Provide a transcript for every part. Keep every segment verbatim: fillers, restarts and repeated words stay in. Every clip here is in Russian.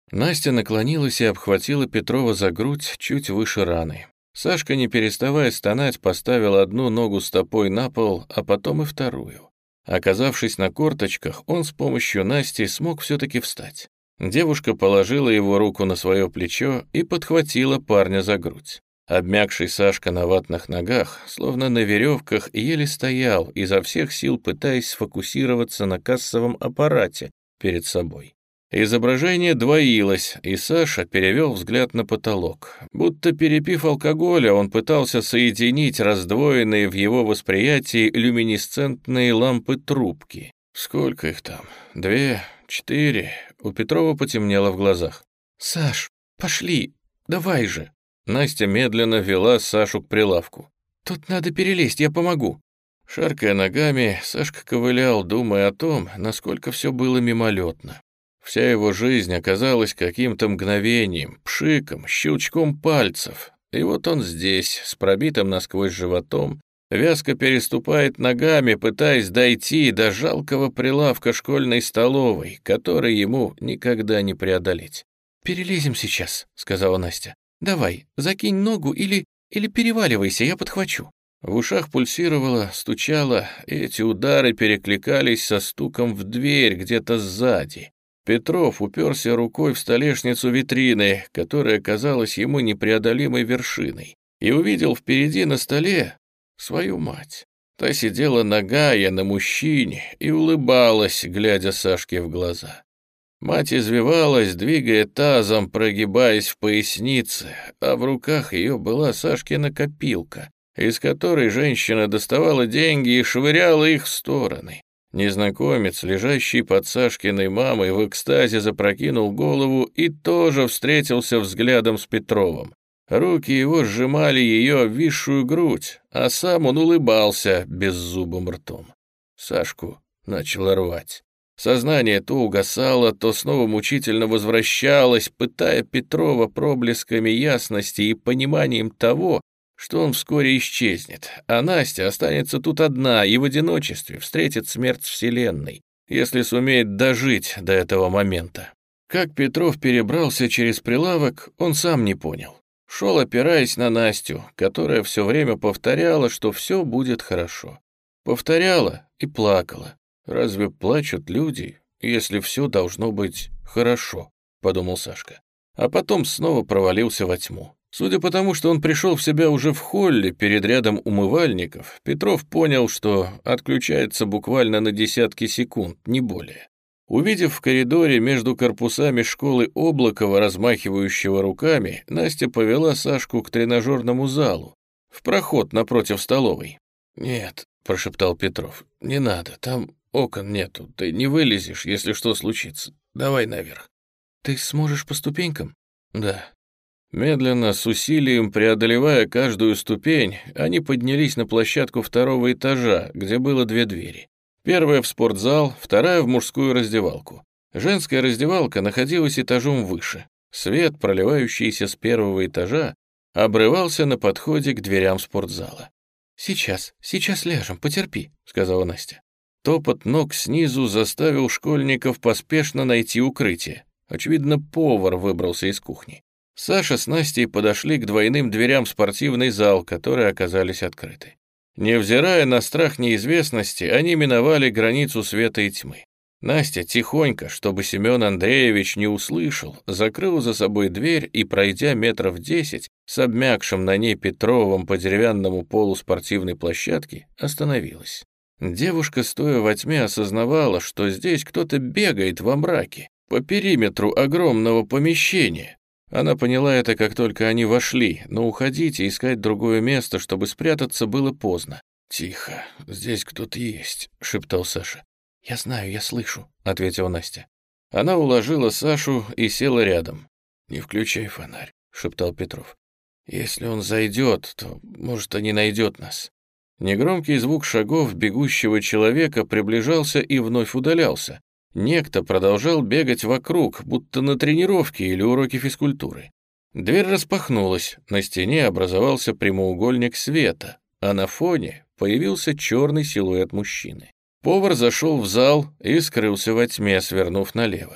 Настя наклонилась и обхватила Петрова за грудь чуть выше раны. Сашка, не переставая стонать, поставил одну ногу стопой на пол, а потом и вторую. Оказавшись на корточках, он с помощью Насти смог все-таки встать. Девушка положила его руку на свое плечо и подхватила парня за грудь. Обмякший Сашка на ватных ногах, словно на веревках, еле стоял, изо всех сил пытаясь сфокусироваться на кассовом аппарате перед собой. Изображение двоилось, и Саша перевел взгляд на потолок. Будто перепив алкоголя, он пытался соединить раздвоенные в его восприятии люминесцентные лампы-трубки. Сколько их там? Две? Четыре? У Петрова потемнело в глазах. «Саш, пошли, давай же!» Настя медленно вела Сашу к прилавку. «Тут надо перелезть, я помогу». Шаркая ногами, Сашка ковылял, думая о том, насколько все было мимолетно. Вся его жизнь оказалась каким-то мгновением, пшиком, щелчком пальцев. И вот он здесь, с пробитым насквозь животом, вязко переступает ногами, пытаясь дойти до жалкого прилавка школьной столовой, который ему никогда не преодолеть. «Перелезем сейчас», — сказала Настя. «Давай, закинь ногу или... или переваливайся, я подхвачу». В ушах пульсировало, стучало, и эти удары перекликались со стуком в дверь где-то сзади. Петров уперся рукой в столешницу витрины, которая казалась ему непреодолимой вершиной, и увидел впереди на столе свою мать. Та сидела нагая на мужчине и улыбалась, глядя Сашке в глаза. Мать извивалась, двигая тазом, прогибаясь в пояснице, а в руках ее была Сашкина копилка, из которой женщина доставала деньги и швыряла их в стороны. Незнакомец, лежащий под Сашкиной мамой, в экстазе запрокинул голову и тоже встретился взглядом с Петровым. Руки его сжимали ее обвисшую грудь, а сам он улыбался беззубым ртом. Сашку начало рвать. Сознание то угасало, то снова мучительно возвращалось, пытая Петрова проблесками ясности и пониманием того, что он вскоре исчезнет, а Настя останется тут одна и в одиночестве встретит смерть вселенной, если сумеет дожить до этого момента. Как Петров перебрался через прилавок, он сам не понял. Шел, опираясь на Настю, которая все время повторяла, что все будет хорошо. Повторяла и плакала. «Разве плачут люди, если все должно быть хорошо?» — подумал Сашка. А потом снова провалился во тьму. Судя по тому, что он пришел в себя уже в холле перед рядом умывальников, Петров понял, что отключается буквально на десятки секунд, не более. Увидев в коридоре между корпусами школы Облакова, размахивающего руками, Настя повела Сашку к тренажерному залу, в проход напротив столовой. «Нет», — прошептал Петров, — «не надо, там окон нету, ты не вылезешь, если что случится. Давай наверх». «Ты сможешь по ступенькам?» «Да». Медленно, с усилием преодолевая каждую ступень, они поднялись на площадку второго этажа, где было две двери. Первая в спортзал, вторая в мужскую раздевалку. Женская раздевалка находилась этажом выше. Свет, проливающийся с первого этажа, обрывался на подходе к дверям спортзала. «Сейчас, сейчас ляжем, потерпи», — сказала Настя. Топот ног снизу заставил школьников поспешно найти укрытие. Очевидно, повар выбрался из кухни. Саша с Настей подошли к двойным дверям в спортивный зал, которые оказались открыты. Невзирая на страх неизвестности, они миновали границу света и тьмы. Настя тихонько, чтобы Семен Андреевич не услышал, закрыла за собой дверь и, пройдя метров десять, с обмякшим на ней Петровым по деревянному полу спортивной площадки, остановилась. Девушка, стоя во тьме, осознавала, что здесь кто-то бегает во мраке, по периметру огромного помещения. Она поняла это, как только они вошли, но уходить и искать другое место, чтобы спрятаться, было поздно. «Тихо, здесь кто-то есть», — шептал Саша. «Я знаю, я слышу», — ответила Настя. Она уложила Сашу и села рядом. «Не включай фонарь», — шептал Петров. «Если он зайдет, то, может, и не найдет нас». Негромкий звук шагов бегущего человека приближался и вновь удалялся. Некто продолжал бегать вокруг, будто на тренировке или уроке физкультуры. Дверь распахнулась, на стене образовался прямоугольник света, а на фоне появился черный силуэт мужчины. Повар зашел в зал и скрылся во тьме, свернув налево.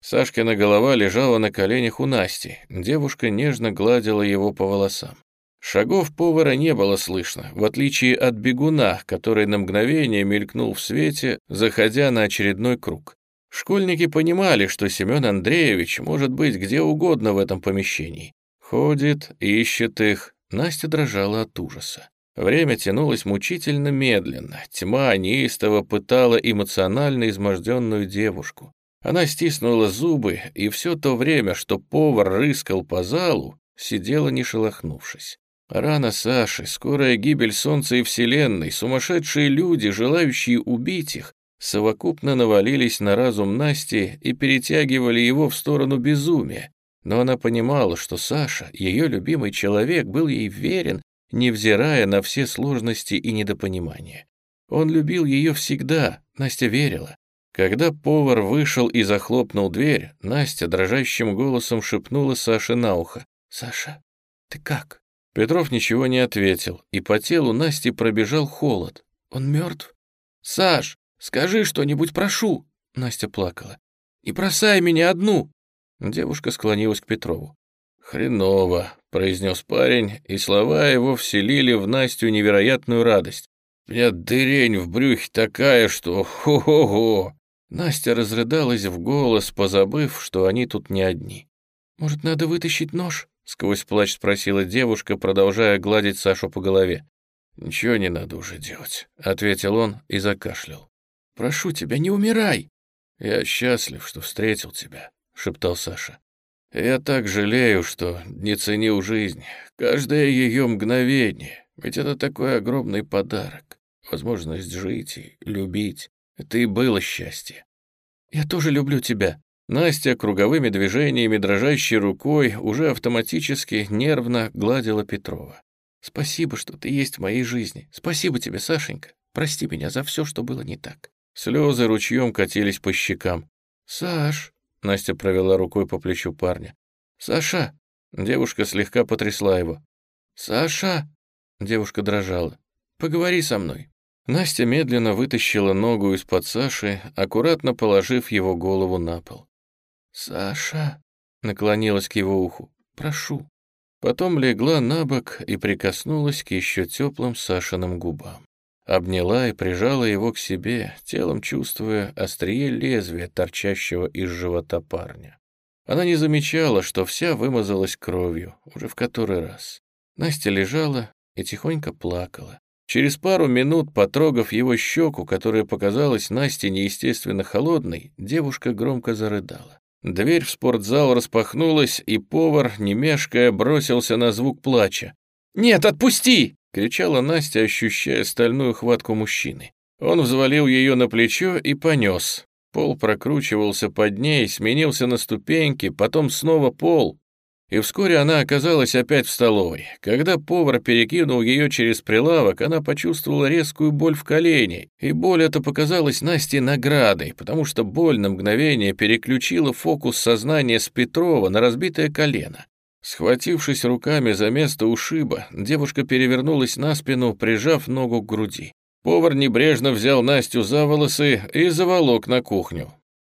Сашкина голова лежала на коленях у Насти, девушка нежно гладила его по волосам. Шагов повара не было слышно, в отличие от бегуна, который на мгновение мелькнул в свете, заходя на очередной круг. Школьники понимали, что Семен Андреевич может быть где угодно в этом помещении. Ходит, ищет их. Настя дрожала от ужаса. Время тянулось мучительно медленно. Тьма неистово пытала эмоционально изможденную девушку. Она стиснула зубы, и все то время, что повар рыскал по залу, сидела не шелохнувшись. Рана Саши, скорая гибель Солнца и Вселенной, сумасшедшие люди, желающие убить их, совокупно навалились на разум Насти и перетягивали его в сторону безумия. Но она понимала, что Саша, ее любимый человек, был ей верен, невзирая на все сложности и недопонимания. Он любил ее всегда, Настя верила. Когда повар вышел и захлопнул дверь, Настя дрожащим голосом шепнула Саше на ухо: «Саша, ты как?» Петров ничего не ответил, и по телу Насти пробежал холод. «Он мертв?» «Саш, скажи что-нибудь, прошу!» Настя плакала. «Не бросай меня одну!» Девушка склонилась к Петрову. «Хреново», — произнес парень, и слова его вселили в Настю невероятную радость. «У меня дырень в брюхе такая, что хо-хо-хо!» Настя разрыдалась в голос, позабыв, что они тут не одни. «Может, надо вытащить нож?» — сквозь плач спросила девушка, продолжая гладить Сашу по голове. «Ничего не надо уже делать», — ответил он и закашлял. «Прошу тебя, не умирай!» «Я счастлив, что встретил тебя», — шептал Саша. «Я так жалею, что не ценил жизнь, каждое ее мгновение, ведь это такой огромный подарок, возможность жить и любить. Это и было счастье». «Я тоже люблю тебя». Настя круговыми движениями, дрожащей рукой, уже автоматически нервно гладила Петрова. «Спасибо, что ты есть в моей жизни. Спасибо тебе, Сашенька. Прости меня за все, что было не так». Слезы ручьем катились по щекам. «Саш», — Настя провела рукой по плечу парня. «Саша», — девушка слегка потрясла его. «Саша», — девушка дрожала, — «поговори со мной». Настя медленно вытащила ногу из-под Саши, аккуратно положив его голову на пол. «Саша», — наклонилась к его уху, — «прошу». Потом легла на бок и прикоснулась к еще теплым Сашиным губам. Обняла и прижала его к себе, телом чувствуя острие лезвия, торчащего из живота парня. Она не замечала, что вся вымазалась кровью, уже в который раз. Настя лежала и тихонько плакала. Через пару минут, потрогав его щеку, которая показалась Насте неестественно холодной, девушка громко зарыдала. Дверь в спортзал распахнулась, и повар, не мешкая, бросился на звук плача. «Нет, отпусти!» — кричала Настя, ощущая стальную хватку мужчины. Он взвалил ее на плечо и понес. Пол прокручивался под ней, сменился на ступеньки, потом снова пол. И вскоре она оказалась опять в столовой. Когда повар перекинул ее через прилавок, она почувствовала резкую боль в колене, и боль эта показалась Насте наградой, потому что боль на мгновение переключила фокус сознания с Петрова на разбитое колено. Схватившись руками за место ушиба, девушка перевернулась на спину, прижав ногу к груди. Повар небрежно взял Настю за волосы и заволок на кухню.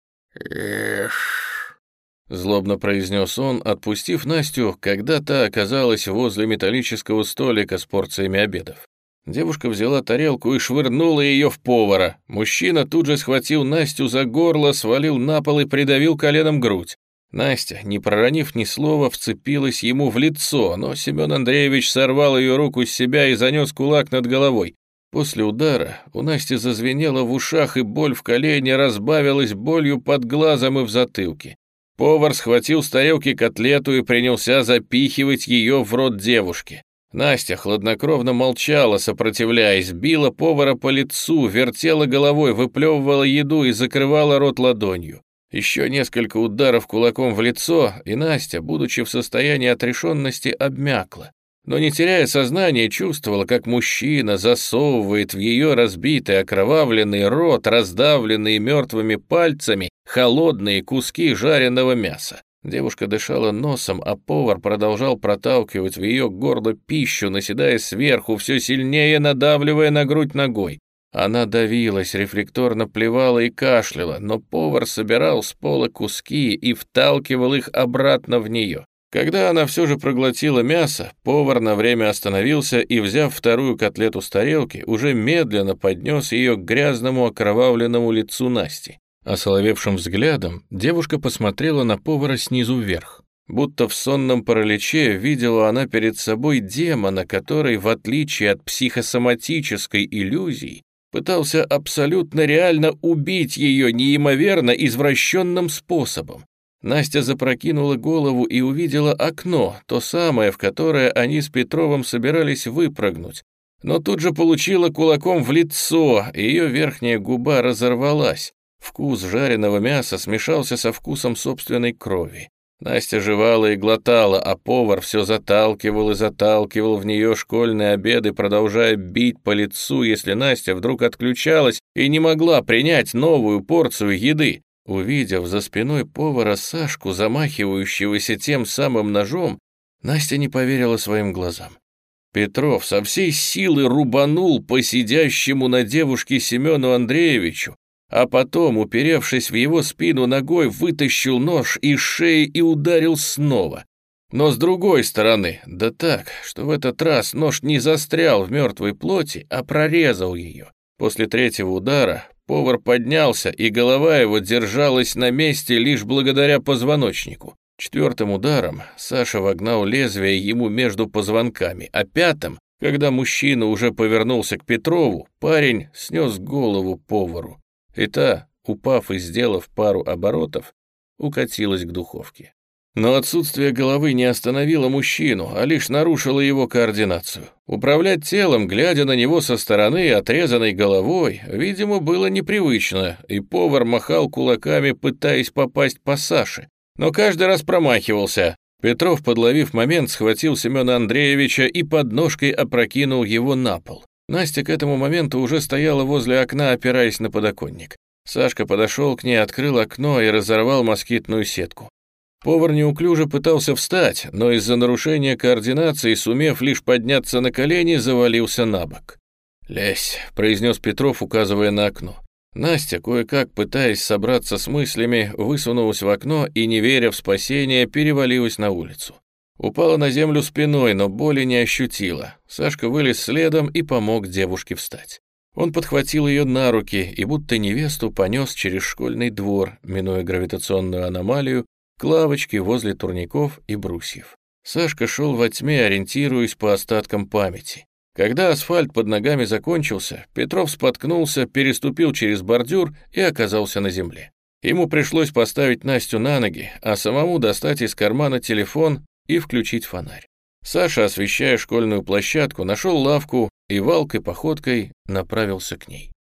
«Эх», — злобно произнес он, отпустив Настю, когда та оказалась возле металлического столика с порциями обедов. Девушка взяла тарелку и швырнула ее в повара. Мужчина тут же схватил Настю за горло, свалил на пол и придавил коленом грудь. Настя, не проронив ни слова, вцепилась ему в лицо, но Семен Андреевич сорвал ее руку с себя и занес кулак над головой. После удара у Насти зазвенело в ушах, и боль в колене разбавилась болью под глазом и в затылке. Повар схватил с тарелки котлету и принялся запихивать ее в рот девушки. Настя хладнокровно молчала, сопротивляясь, била повара по лицу, вертела головой, выплевывала еду и закрывала рот ладонью. Еще несколько ударов кулаком в лицо, и Настя, будучи в состоянии отрешенности, обмякла. Но, не теряя сознания, чувствовала, как мужчина засовывает в ее разбитый окровавленный рот, раздавленные мертвыми пальцами, холодные куски жареного мяса. Девушка дышала носом, а повар продолжал проталкивать в ее горло пищу, наседая сверху, все сильнее надавливая на грудь ногой. Она давилась, рефлекторно плевала и кашляла, но повар собирал с пола куски и вталкивал их обратно в нее. Когда она все же проглотила мясо, повар на время остановился и, взяв вторую котлету с тарелки, уже медленно поднес ее к грязному окровавленному лицу Насти. Осоловевшим взглядом девушка посмотрела на повара снизу вверх. Будто в сонном параличе видела она перед собой демона, который, в отличие от психосоматической иллюзии, пытался абсолютно реально убить ее неимоверно извращенным способом. Настя запрокинула голову и увидела окно, то самое, в которое они с Петровым собирались выпрыгнуть. Но тут же получила кулаком в лицо, и ее верхняя губа разорвалась. Вкус жареного мяса смешался со вкусом собственной крови. Настя жевала и глотала, а повар все заталкивал и заталкивал в нее школьные обеды, продолжая бить по лицу, если Настя вдруг отключалась и не могла принять новую порцию еды. Увидев за спиной повара Сашку, замахивающегося тем самым ножом, Настя не поверила своим глазам. Петров со всей силы рубанул по сидящему на девушке Семену Андреевичу, а потом, уперевшись в его спину ногой, вытащил нож из шеи и ударил снова. Но с другой стороны, да так, что в этот раз нож не застрял в мертвой плоти, а прорезал ее. После третьего удара повар поднялся, и голова его держалась на месте лишь благодаря позвоночнику. Четвертым ударом Саша вогнал лезвие ему между позвонками, а пятым, когда мужчина уже повернулся к Петрову, парень снес голову повару. И та, упав и сделав пару оборотов, укатилась к духовке. Но отсутствие головы не остановило мужчину, а лишь нарушило его координацию. Управлять телом, глядя на него со стороны, отрезанной головой, видимо, было непривычно, и повар махал кулаками, пытаясь попасть по Саше, но каждый раз промахивался. Петров, подловив момент, схватил Семена Андреевича и подножкой опрокинул его на пол. Настя к этому моменту уже стояла возле окна, опираясь на подоконник. Сашка подошел к ней, открыл окно и разорвал москитную сетку. Повар неуклюже пытался встать, но из-за нарушения координации, сумев лишь подняться на колени, завалился на бок. «Лезь», — произнес Петров, указывая на окно. Настя, кое-как пытаясь собраться с мыслями, высунулась в окно и, не веря в спасение, перевалилась на улицу. Упала на землю спиной, но боли не ощутила. Сашка вылез следом и помог девушке встать. Он подхватил ее на руки и будто невесту понес через школьный двор, минуя гравитационную аномалию, к лавочке возле турников и брусьев. Сашка шел во тьме, ориентируясь по остаткам памяти. Когда асфальт под ногами закончился, Петров споткнулся, переступил через бордюр и оказался на земле. Ему пришлось поставить Настю на ноги, а самому достать из кармана телефон и включить фонарь. Саша, освещая школьную площадку, нашел лавку и валкой походкой направился к ней.